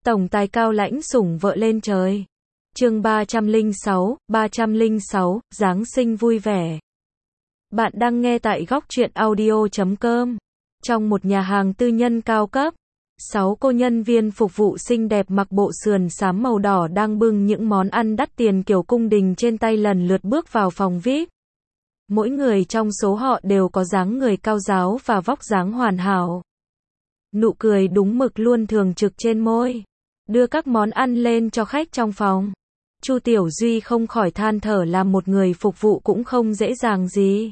Tổng tài cao lãnh sủng vợ lên trời. Chương 306, Giáng sinh vui vẻ. Bạn đang nghe tại góc truyện audio.com. Trong một nhà hàng tư nhân cao cấp, 6 cô nhân viên phục vụ xinh đẹp mặc bộ sườn xám màu đỏ đang bưng những món ăn đắt tiền kiểu cung đình trên tay lần lượt bước vào phòng VIP. Mỗi người trong số họ đều có dáng người cao ráo và vóc dáng hoàn hảo. Nụ cười đúng mực luôn thường trực trên môi. Đưa các món ăn lên cho khách trong phòng. Chu Tiểu Duy không khỏi than thở làm một người phục vụ cũng không dễ dàng gì.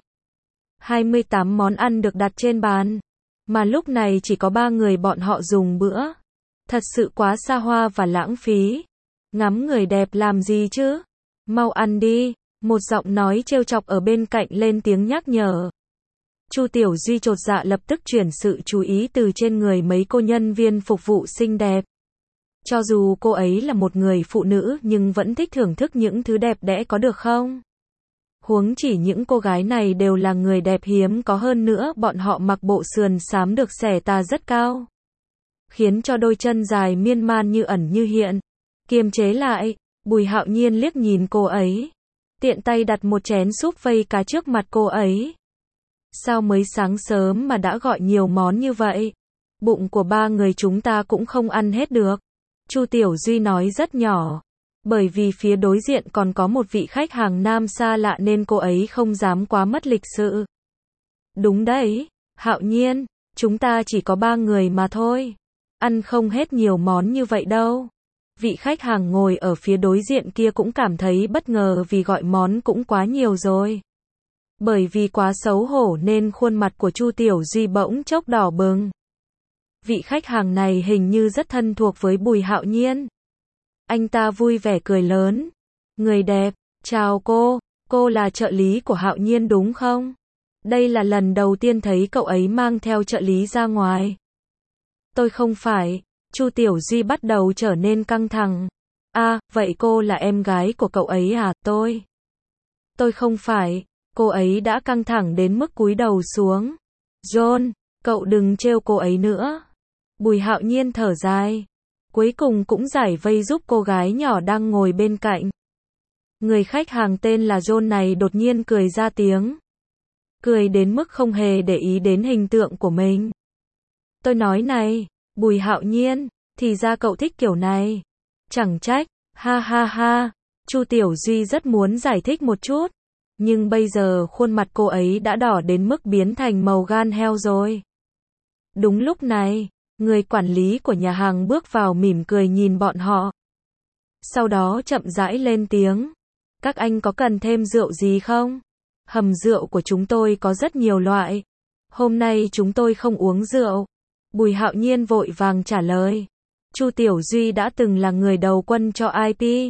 28 món ăn được đặt trên bàn, mà lúc này chỉ có 3 người bọn họ dùng bữa. Thật sự quá xa hoa và lãng phí. Ngắm người đẹp làm gì chứ? Mau ăn đi, một giọng nói trêu chọc ở bên cạnh lên tiếng nhắc nhở. Chu Tiểu Duy chột dạ lập tức chuyển sự chú ý từ trên người mấy cô nhân viên phục vụ xinh đẹp. Cho dù cô ấy là một người phụ nữ nhưng vẫn thích thưởng thức những thứ đẹp đẽ có được không? Huống chỉ những cô gái này đều là người đẹp hiếm có, hơn nữa bọn họ mặc bộ sườn xám được xẻ tà rất cao, khiến cho đôi chân dài miên man như ẩn như hiện. Kiềm chế lại, Bùi Hạo Nhiên liếc nhìn cô ấy, tiện tay đặt một chén súp vây cá trước mặt cô ấy. Sao mới sáng sớm mà đã gọi nhiều món như vậy? Bụng của 3 người chúng ta cũng không ăn hết được. Chu Tiểu Duy nói rất nhỏ. Bởi vì phía đối diện còn có một vị khách hàng nam xa lạ nên cô ấy không dám quá mất lịch sự. Đúng đấy, Hạo Nhiên, chúng ta chỉ có 3 người mà thôi. Ăn không hết nhiều món như vậy đâu. Vị khách hàng ngồi ở phía đối diện kia cũng cảm thấy bất ngờ vì gọi món cũng quá nhiều rồi. Bởi vì quá xấu hổ nên khuôn mặt của Chu Tiểu Duy bỗng chốc đỏ bừng. Vị khách hàng này hình như rất thân thuộc với Bùi Hạo Nhiên. Anh ta vui vẻ cười lớn. Người đẹp, chào cô là trợ lý của Hạo Nhiên đúng không? Đây là lần đầu tiên thấy cậu ấy mang theo trợ lý ra ngoài. Tôi không phải. Chu Tiểu Duy bắt đầu trở nên căng thẳng. À, vậy cô là em gái của cậu ấy à? Tôi không phải. Cô ấy đã căng thẳng đến mức cúi đầu xuống. John, cậu đừng trêu cô ấy nữa. Bùi Hạo Nhiên thở dài. Cuối cùng cũng giải vây giúp cô gái nhỏ đang ngồi bên cạnh. Người khách hàng tên là John này đột nhiên cười ra tiếng. Cười đến mức không hề để ý đến hình tượng của mình. Tôi nói này, Bùi Hạo Nhiên, thì ra cậu thích kiểu này. Chẳng trách, ha ha ha. Chu Tiểu Duy rất muốn giải thích một chút. Nhưng bây giờ khuôn mặt cô ấy đã đỏ đến mức biến thành màu gan heo rồi. Đúng lúc này, người quản lý của nhà hàng bước vào mỉm cười nhìn bọn họ. Sau đó chậm rãi lên tiếng. Các anh có cần thêm rượu gì không? Hầm rượu của chúng tôi có rất nhiều loại. Hôm nay chúng tôi không uống rượu. Bùi Hạo Nhiên vội vàng trả lời. Chu Tiểu Duy đã từng là người đầu quân cho IP.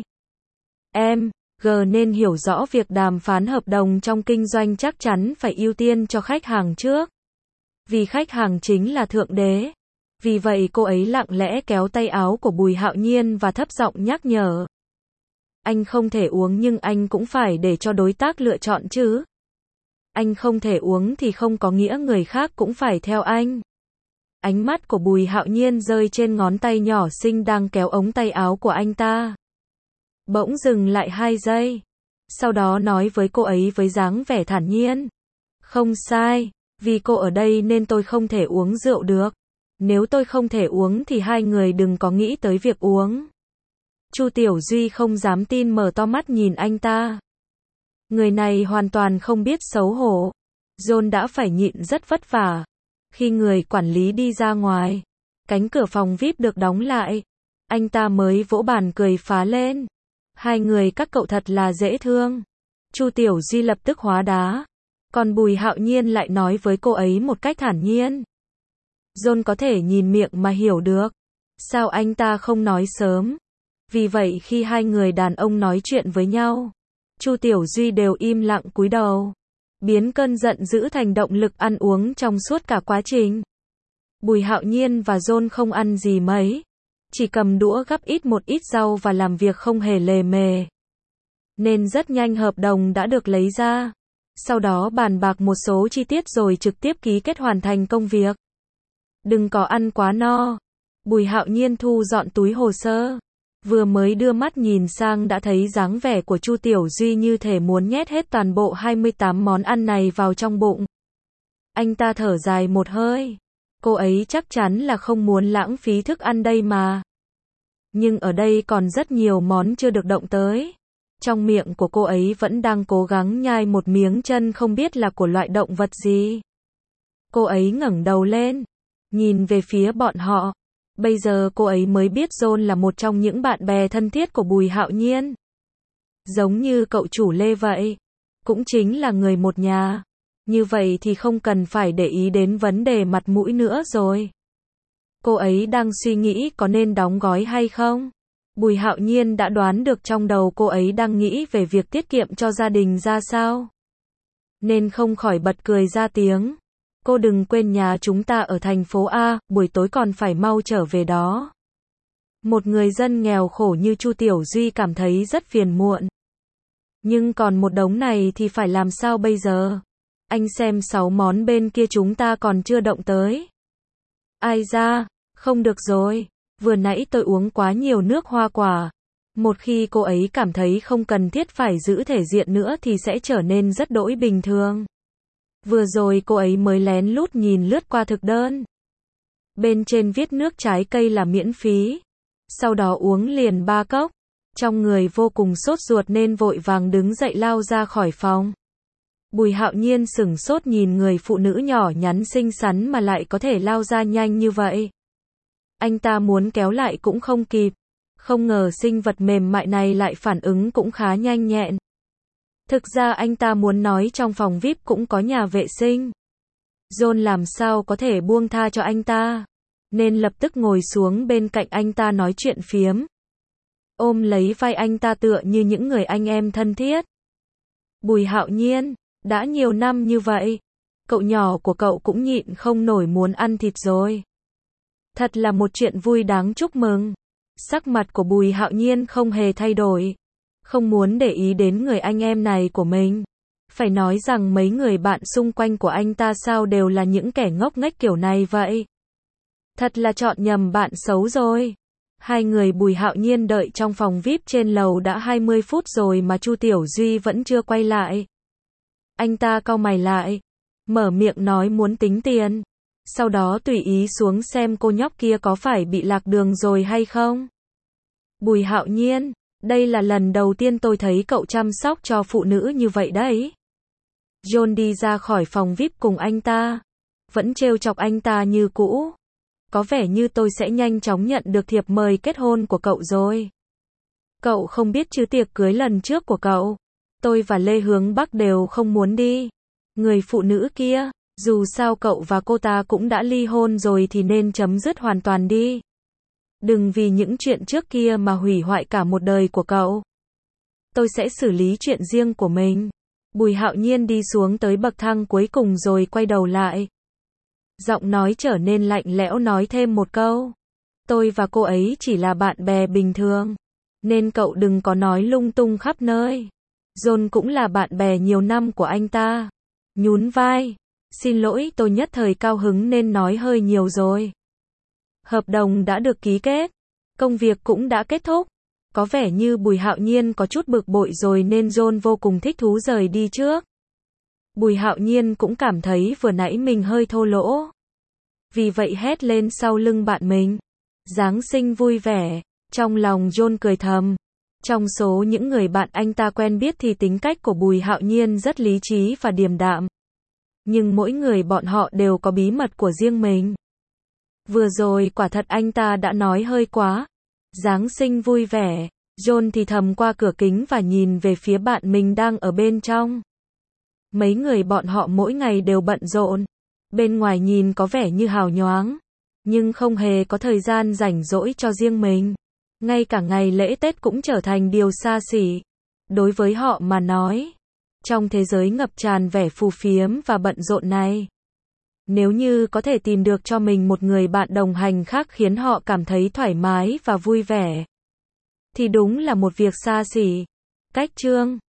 Nên hiểu rõ việc đàm phán hợp đồng trong kinh doanh chắc chắn phải ưu tiên cho khách hàng trước. Vì khách hàng chính là thượng đế. Vì vậy cô ấy lặng lẽ kéo tay áo của Bùi Hạo Nhiên và thấp giọng nhắc nhở. Anh không thể uống nhưng anh cũng phải để cho đối tác lựa chọn chứ. Anh không thể uống thì không có nghĩa người khác cũng phải theo anh. Ánh mắt của Bùi Hạo Nhiên rơi trên ngón tay nhỏ xinh đang kéo ống tay áo của anh ta. Bỗng dừng lại 2 giây. Sau đó nói với cô ấy với dáng vẻ thản nhiên. Không sai, vì cô ở đây nên tôi không thể uống rượu được. Nếu tôi không thể uống thì hai người đừng có nghĩ tới việc uống. Chu Tiểu Duy không dám tin mở to mắt nhìn anh ta. Người này hoàn toàn không biết xấu hổ. John đã phải nhịn rất vất vả. Khi người quản lý đi ra ngoài, cánh cửa phòng VIP được đóng lại. Anh ta mới vỗ bàn cười phá lên. Hai người các cậu thật là dễ thương. Chu Tiểu Duy lập tức hóa đá. Còn Bùi Hạo Nhiên lại nói với cô ấy một cách thản nhiên. John có thể nhìn miệng mà hiểu được. Sao anh ta không nói sớm? Vì vậy khi hai người đàn ông nói chuyện với nhau, Chu Tiểu Duy đều im lặng cúi đầu. Biến cơn giận dữ thành động lực ăn uống trong suốt cả quá trình. Bùi Hạo Nhiên và John không ăn gì mấy. Chỉ cầm đũa gắp một ít rau và làm việc không hề lề mề. Nên rất nhanh hợp đồng đã được lấy ra. Sau đó bàn bạc một số chi tiết rồi trực tiếp ký kết hoàn thành công việc. Đừng có ăn quá no. Bùi Hạo Nhiên thu dọn túi hồ sơ. Vừa mới đưa mắt nhìn sang đã thấy dáng vẻ của Chu Tiểu Duy như thể muốn nhét hết toàn bộ 28 món ăn này vào trong bụng. Anh ta thở dài một hơi. Cô ấy chắc chắn là không muốn lãng phí thức ăn đây mà. Nhưng ở đây còn rất nhiều món chưa được động tới. Trong miệng của cô ấy vẫn đang cố gắng nhai một miếng chân không biết là của loại động vật gì. Cô ấy ngẩng đầu lên, nhìn về phía bọn họ. Bây giờ cô ấy mới biết John là một trong những bạn bè thân thiết của Bùi Hạo Nhiên. Giống như cậu chủ Lê vậy. Cũng chính là người một nhà. Như vậy thì không cần phải để ý đến vấn đề mặt mũi nữa rồi. Cô ấy đang suy nghĩ có nên đóng gói hay không. Bùi Hạo Nhiên đã đoán được trong đầu cô ấy đang nghĩ về việc tiết kiệm cho gia đình ra sao. Nên không khỏi bật cười ra tiếng. Cô đừng quên nhà chúng ta ở thành phố A, buổi tối còn phải mau trở về đó. Một người dân nghèo khổ như Chu Tiểu Duy cảm thấy rất phiền muộn. Nhưng còn một đống này thì phải làm sao bây giờ? Anh xem 6 món bên kia chúng ta còn chưa động tới. Ai da, không được rồi. Vừa nãy tôi uống quá nhiều nước hoa quả. Một khi cô ấy cảm thấy không cần thiết phải giữ thể diện nữa thì sẽ trở nên rất đỗi bình thường. Vừa rồi cô ấy mới lén lút nhìn lướt qua thực đơn. Bên trên viết nước trái cây là miễn phí. Sau đó uống liền 3 cốc. Trong người vô cùng sốt ruột nên vội vàng đứng dậy lao ra khỏi phòng. Bùi Hạo Nhiên sửng sốt nhìn người phụ nữ nhỏ nhắn xinh xắn mà lại có thể lao ra nhanh như vậy. Anh ta muốn kéo lại cũng không kịp. Không ngờ sinh vật mềm mại này lại phản ứng cũng khá nhanh nhẹn. Thực ra anh ta muốn nói trong phòng VIP cũng có nhà vệ sinh. John làm sao có thể buông tha cho anh ta. Nên lập tức ngồi xuống bên cạnh anh ta nói chuyện phiếm. Ôm lấy vai anh ta tựa như những người anh em thân thiết. Bùi Hạo Nhiên, đã nhiều năm như vậy. Cậu nhỏ của cậu cũng nhịn không nổi muốn ăn thịt rồi. Thật là một chuyện vui đáng chúc mừng. Sắc mặt của Bùi Hạo Nhiên không hề thay đổi. Không muốn để ý đến người anh em này của mình. Phải nói rằng mấy người bạn xung quanh của anh ta sao đều là những kẻ ngốc nghếch kiểu này vậy. Thật là chọn nhầm bạn xấu rồi. Hai người Bùi Hạo Nhiên đợi trong phòng VIP trên lầu đã 20 phút rồi mà Chu Tiểu Duy vẫn chưa quay lại. Anh ta cau mày lại. Mở miệng nói muốn tính tiền. Sau đó tùy ý xuống xem cô nhóc kia có phải bị lạc đường rồi hay không. Bùi Hạo Nhiên, đây là lần đầu tiên tôi thấy cậu chăm sóc cho phụ nữ như vậy đấy. John đi ra khỏi phòng VIP cùng anh ta. Vẫn trêu chọc anh ta như cũ. Có vẻ như tôi sẽ nhanh chóng nhận được thiệp mời kết hôn của cậu rồi. Cậu không biết chứ tiệc cưới lần trước của cậu. Tôi và Lê Hướng Bắc đều không muốn đi. Người phụ nữ kia, dù sao cậu và cô ta cũng đã ly hôn rồi thì nên chấm dứt hoàn toàn đi. Đừng vì những chuyện trước kia mà hủy hoại cả một đời của cậu. Tôi sẽ xử lý chuyện riêng của mình. Bùi Hạo Nhiên đi xuống tới bậc thang cuối cùng rồi quay đầu lại. Giọng nói trở nên lạnh lẽo nói thêm một câu. Tôi và cô ấy chỉ là bạn bè bình thường. Nên cậu đừng có nói lung tung khắp nơi. John cũng là bạn bè nhiều năm của anh ta. Nhún vai. Xin lỗi, tôi nhất thời cao hứng nên nói hơi nhiều rồi. Hợp đồng đã được ký kết. Công việc cũng đã kết thúc. Có vẻ như Bùi Hạo Nhiên có chút bực bội rồi nên John vô cùng thích thú rời đi trước. Bùi Hạo Nhiên cũng cảm thấy vừa nãy mình hơi thô lỗ. Vì vậy hét lên sau lưng bạn mình. Giáng sinh vui vẻ. Trong lòng John cười thầm. Trong số những người bạn anh ta quen biết thì tính cách của Bùi Hạo Nhiên rất lý trí và điềm đạm. Nhưng mỗi người bọn họ đều có bí mật của riêng mình. Vừa rồi quả thật anh ta đã nói hơi quá. Giáng sinh vui vẻ. John thì thầm qua cửa kính và nhìn về phía bạn mình đang ở bên trong. Mấy người bọn họ mỗi ngày đều bận rộn. Bên ngoài nhìn có vẻ như hào nhoáng. Nhưng không hề có thời gian rảnh rỗi cho riêng mình. Ngay cả ngày lễ Tết cũng trở thành điều xa xỉ. Đối với họ mà nói. Trong thế giới ngập tràn vẻ phù phiếm và bận rộn này. Nếu như có thể tìm được cho mình một người bạn đồng hành khác khiến họ cảm thấy thoải mái và vui vẻ. Thì đúng là một việc xa xỉ. Cách chương